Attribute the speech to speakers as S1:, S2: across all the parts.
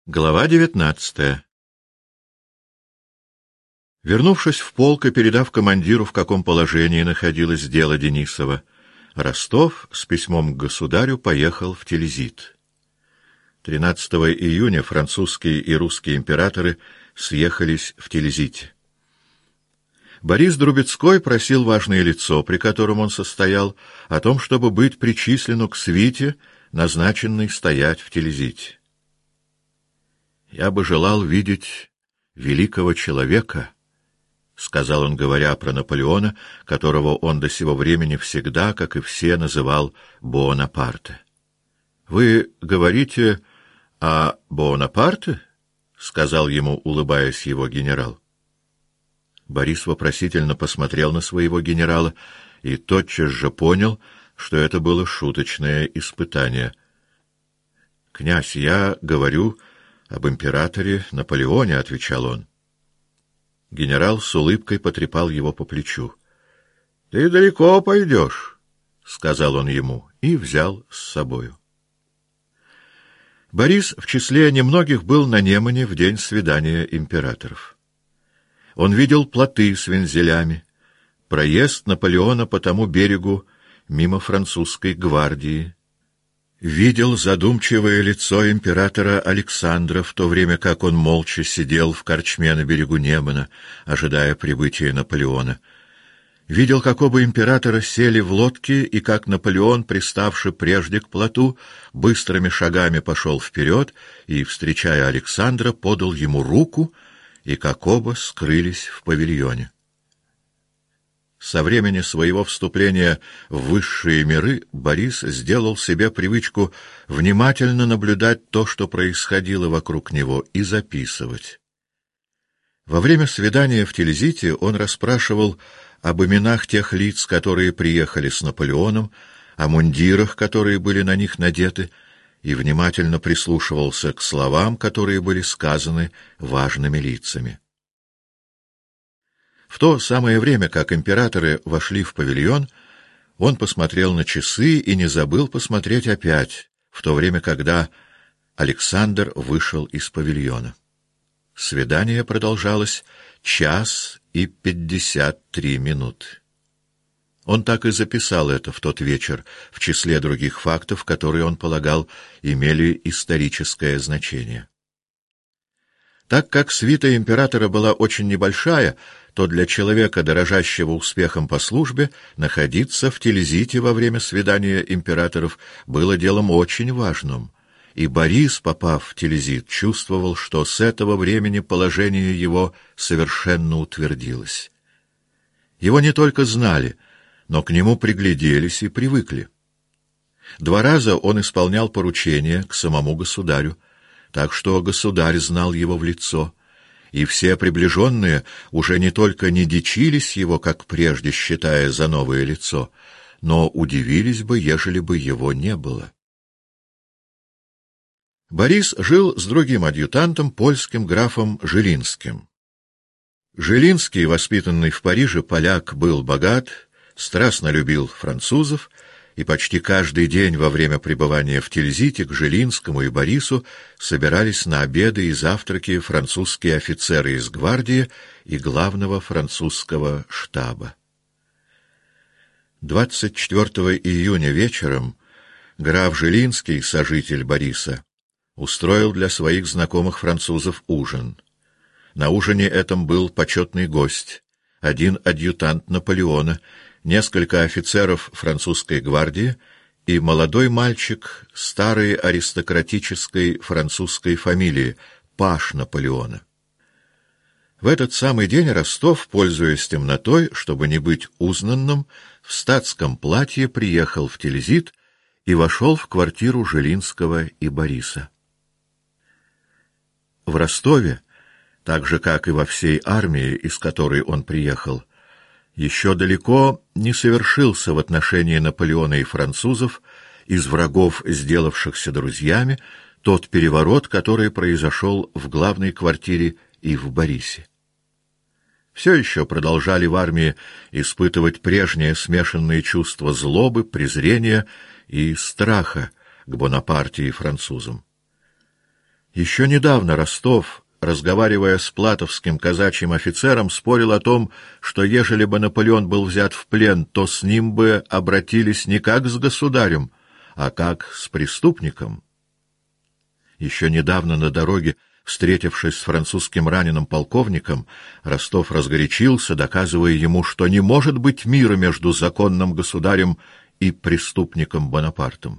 S1: Глава 19. Вернувшись в полк и передав командиру, в каком положении находилось дело Денисова, Ростов с письмом к государю поехал в Тильзит. 13 июня французские и русские императоры съехались в Тильзите. Борис Друбецкой просил важное лицо, при котором он состоял, о том, чтобы быть причислену к свите, назначенной стоять в Тильзите. «Я бы желал видеть великого человека», — сказал он, говоря про Наполеона, которого он до сего времени всегда, как и все, называл Буонапарте. «Вы говорите о Буонапарте?» — сказал ему, улыбаясь, его генерал. Борис вопросительно посмотрел на своего генерала и тотчас же понял, что это было шуточное испытание. «Князь, я говорю об императоре Наполеоне», — отвечал он. Генерал с улыбкой потрепал его по плечу. — Ты далеко пойдешь, — сказал он ему, и взял с собою. Борис в числе немногих был на Немане в день свидания императоров. Он видел плоты с вензелями, проезд Наполеона по тому берегу мимо французской гвардии, видел задумчивое лицо императора Александра, в то время как он молча сидел в корчме на берегу Немана, ожидая прибытия Наполеона. Видел, как оба императора сели в лодки, и как Наполеон, приставший прежде к плоту, быстрыми шагами пошел вперед и, встречая Александра, подал ему руку, и как оба скрылись в павильоне. Со времени своего вступления в высшие миры Борис сделал себе привычку внимательно наблюдать то, что происходило вокруг него, и записывать. Во время свидания в Тильзите он расспрашивал об именах тех лиц, которые приехали с Наполеоном, о мундирах, которые были на них надеты, и внимательно прислушивался к словам, которые были сказаны важными лицами. В то самое время, как императоры вошли в павильон, он посмотрел на часы и не забыл посмотреть опять, в то время, когда Александр вышел из павильона. Свидание продолжалось 1:53. Он так и записал это в тот вечер, в числе других фактов, которые он полагал имели историческое значение. Так как свита императора была очень небольшая, то для человека, дорожащего успехом по службе, находиться в Тильзите во время свидания императоров было делом очень важным, и Борис, попав в Тильзит, чувствовал, что с этого времени положение его совершенно утвердилось. Его не только знали, но к нему пригляделись и привыкли. 2 раза он исполнял поручения к самому государю, так что государь знал его в лицо, и все приближенные уже не только не дичились его, как прежде, считая за новое лицо, но удивились бы, ежели бы его не было. Борис жил с другим адъютантом, польским графом Жилинским. Жилинский, воспитанный в Париже поляк, был богат, страстно любил французов, и почти каждый день во время пребывания в Тильзите к Жилинскому и Борису собирались на обеды и завтраки французские офицеры из гвардии и главного французского штаба. 24 июня вечером граф Жилинский, сожитель Бориса, устроил для своих знакомых французов ужин. На ужине этом был почетный гость, один адъютант Наполеона, несколько офицеров французской гвардии и молодой мальчик старой аристократической французской фамилии, паж Наполеона. В этот самый день Ростов, пользуясь темнотой, чтобы не быть узнанным, в статском платье приехал в Тильзит и вошел в квартиру Жилинского и Бориса. В Ростове, так же, как и во всей армии, из которой он приехал, еще далеко не совершился в отношении Наполеона и французов, из врагов, сделавшихся друзьями, тот переворот, который произошел в главной квартире и в Борисе. Все еще продолжали в армии испытывать прежние смешанные чувства злобы, презрения и страха к Бонапарте и французам. Еще недавно Ростов, разговаривая с платовским казачьим офицером, спорил о том, что ежели бы Наполеон был взят в плен, то с ним бы обратились не как с государем, а как с преступником. Еще недавно на дороге, встретившись с французским раненым полковником, Ростов разгорячился, доказывая ему, что не может быть мира между законным государем и преступником Бонапартом.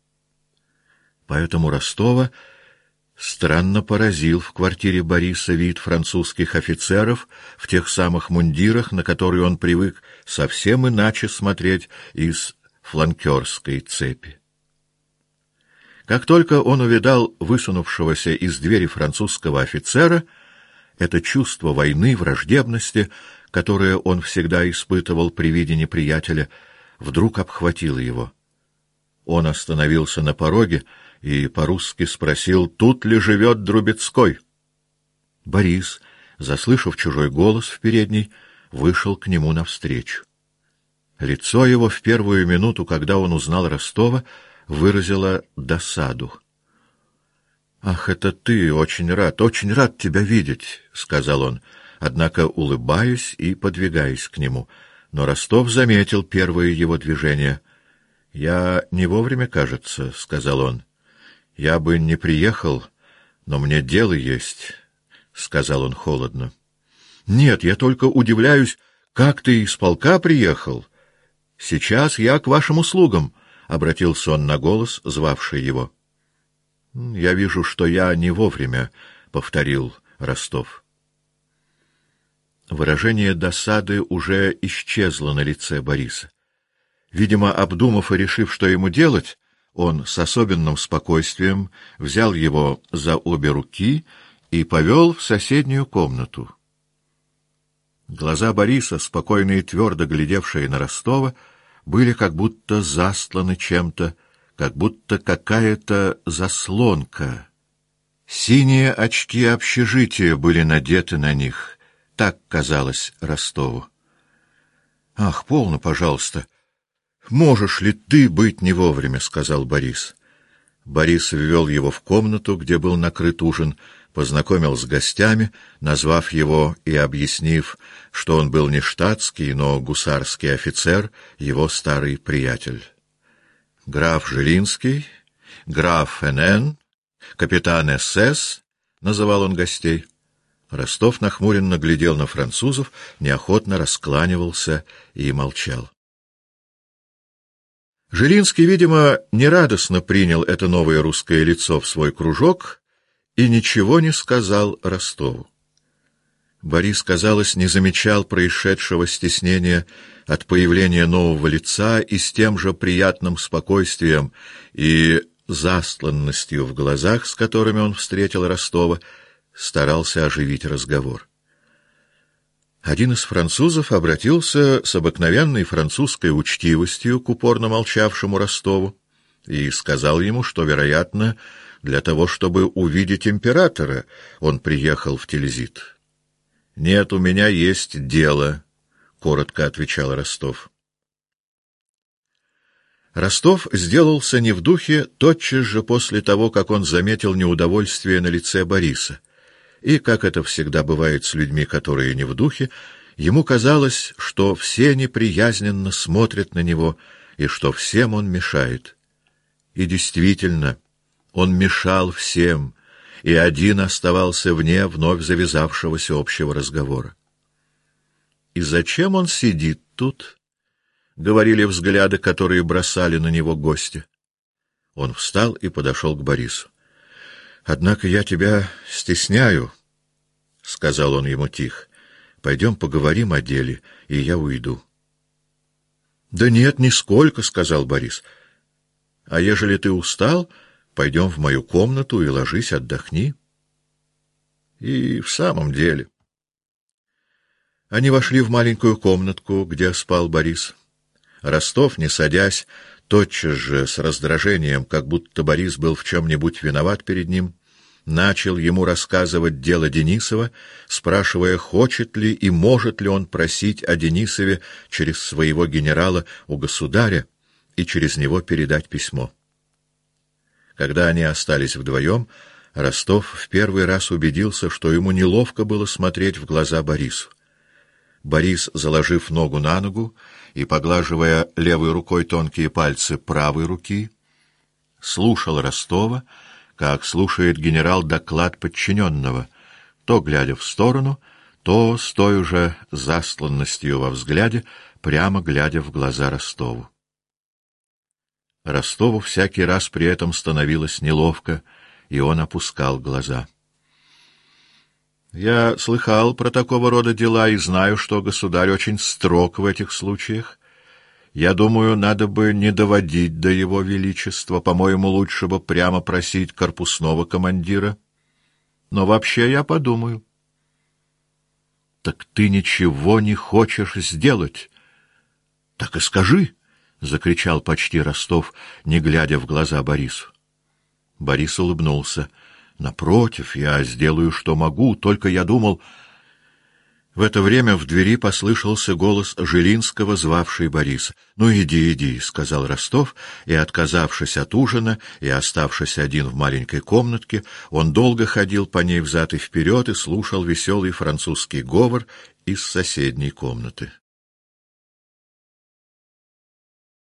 S1: Поэтому Ростова странно поразил в квартире Бориса вид французских офицеров в тех самых мундирах, на которые он привык совсем иначе смотреть из фланкерской цепи. Как только он увидал высунувшегося из двери французского офицера, это чувство войны, враждебности, которое он всегда испытывал при виде неприятеля, вдруг обхватило его. Он остановился на пороге и по-русски спросил, тут ли живет Друбецкой. Борис, заслышав чужой голос в передней, вышел к нему навстречу. Лицо его в первую минуту, когда он узнал Ростова, выразило досаду. — Ах, это ты! Очень рад тебя видеть, — сказал он, однако улыбаясь и подвигаясь к нему. Но Ростов заметил первое его движение. — Я не вовремя, кажется, — сказал он. — Я бы не приехал, но мне дело есть, — сказал он холодно. — Нет, я только удивляюсь, как ты из полка приехал. Сейчас я к вашим услугам, — обратился он на голос, звавший его. — Я вижу, что я не вовремя, — повторил Ростов. Выражение досады уже исчезло на лице Бориса. Видимо, обдумав и решив, что ему делать, он с особенным спокойствием взял его за обе руки и повел в соседнюю комнату. Глаза Бориса, спокойно и твердо глядевшие на Ростова, были как будто застланы чем-то, как будто какая-то заслонка. Синие очки общежития были надеты на них, так казалось Ростову. — Ах, полно, пожалуйста. Можешь ли ты быть не вовремя, — сказал Борис. Борис ввел его в комнату, где был накрыт ужин, познакомил с гостями, назвав его и объяснив, что он был не штатский, но гусарский офицер, его старый приятель. Граф Жилинский, граф НН, капитан СС, называл он гостей. Ростов нахмуренно глядел на французов, неохотно раскланивался и молчал. Жилинский, видимо, нерадостно принял это новое русское лицо в свой кружок и ничего не сказал Ростову. Борис, казалось, не замечал происшедшего стеснения от появления нового лица и с тем же приятным спокойствием и застланностью в глазах, с которыми он встретил Ростова, старался оживить разговор. Один из французов обратился с обыкновенной французской учтивостью к упорно молчавшему Ростову и сказал ему, что, вероятно, для того, чтобы увидеть императора, он приехал в Тильзит. — Нет, у меня есть дело, — коротко отвечал Ростов. Ростов сделался не в духе тотчас же после того, как он заметил неудовольствие на лице Бориса. И, как это всегда бывает с людьми, которые не в духе, ему казалось, что все неприязненно смотрят на него и что всем он мешает. И действительно, он мешал всем, и один оставался вне вновь завязавшегося общего разговора. «И зачем он сидит тут?» — говорили взгляды, которые бросали на него гости. Он встал и подошел к Борису. — Однако я тебя стесняю, — сказал он ему тихо. — Пойдем поговорим о деле, и я уйду. — Да нет, нисколько, — сказал Борис. — А ежели ты устал, пойдем в мою комнату и ложись, отдохни. И в самом деле. Они вошли в маленькую комнатку, где спал Борис. Ростов, не садясь, тотчас же с раздражением, как будто Борис был в чем-нибудь виноват перед ним, начал ему рассказывать дело Денисова, спрашивая, хочет ли и может ли он просить о Денисове через своего генерала у государя и через него передать письмо. Когда они остались вдвоем, Ростов в первый раз убедился, что ему неловко было смотреть в глаза Борису. Борис, заложив ногу на ногу и поглаживая левой рукой тонкие пальцы правой руки, слушал Ростова, как слушает генерал доклад подчиненного, то глядя в сторону, то с той же застланностью во взгляде, прямо глядя в глаза Ростову. Ростову всякий раз при этом становилось неловко, и он опускал глаза. «Я слыхал про такого рода дела и знаю, что государь очень строг в этих случаях. Я думаю, надо бы не доводить до его величества. По-моему, лучше бы прямо просить корпусного командира. Но вообще я подумаю». «Так ты ничего не хочешь сделать?» «Так и скажи!» — закричал почти Ростов, не глядя в глаза Борису. Борис улыбнулся. «Напротив, я сделаю, что могу, только я думал...» В это время в двери послышался голос Жилинского, звавший Бориса. «Ну, иди, иди», — сказал Ростов, и, отказавшись от ужина и оставшись один в маленькой комнатке, он долго ходил по ней взад и вперед и слушал веселый французский говор из соседней комнаты.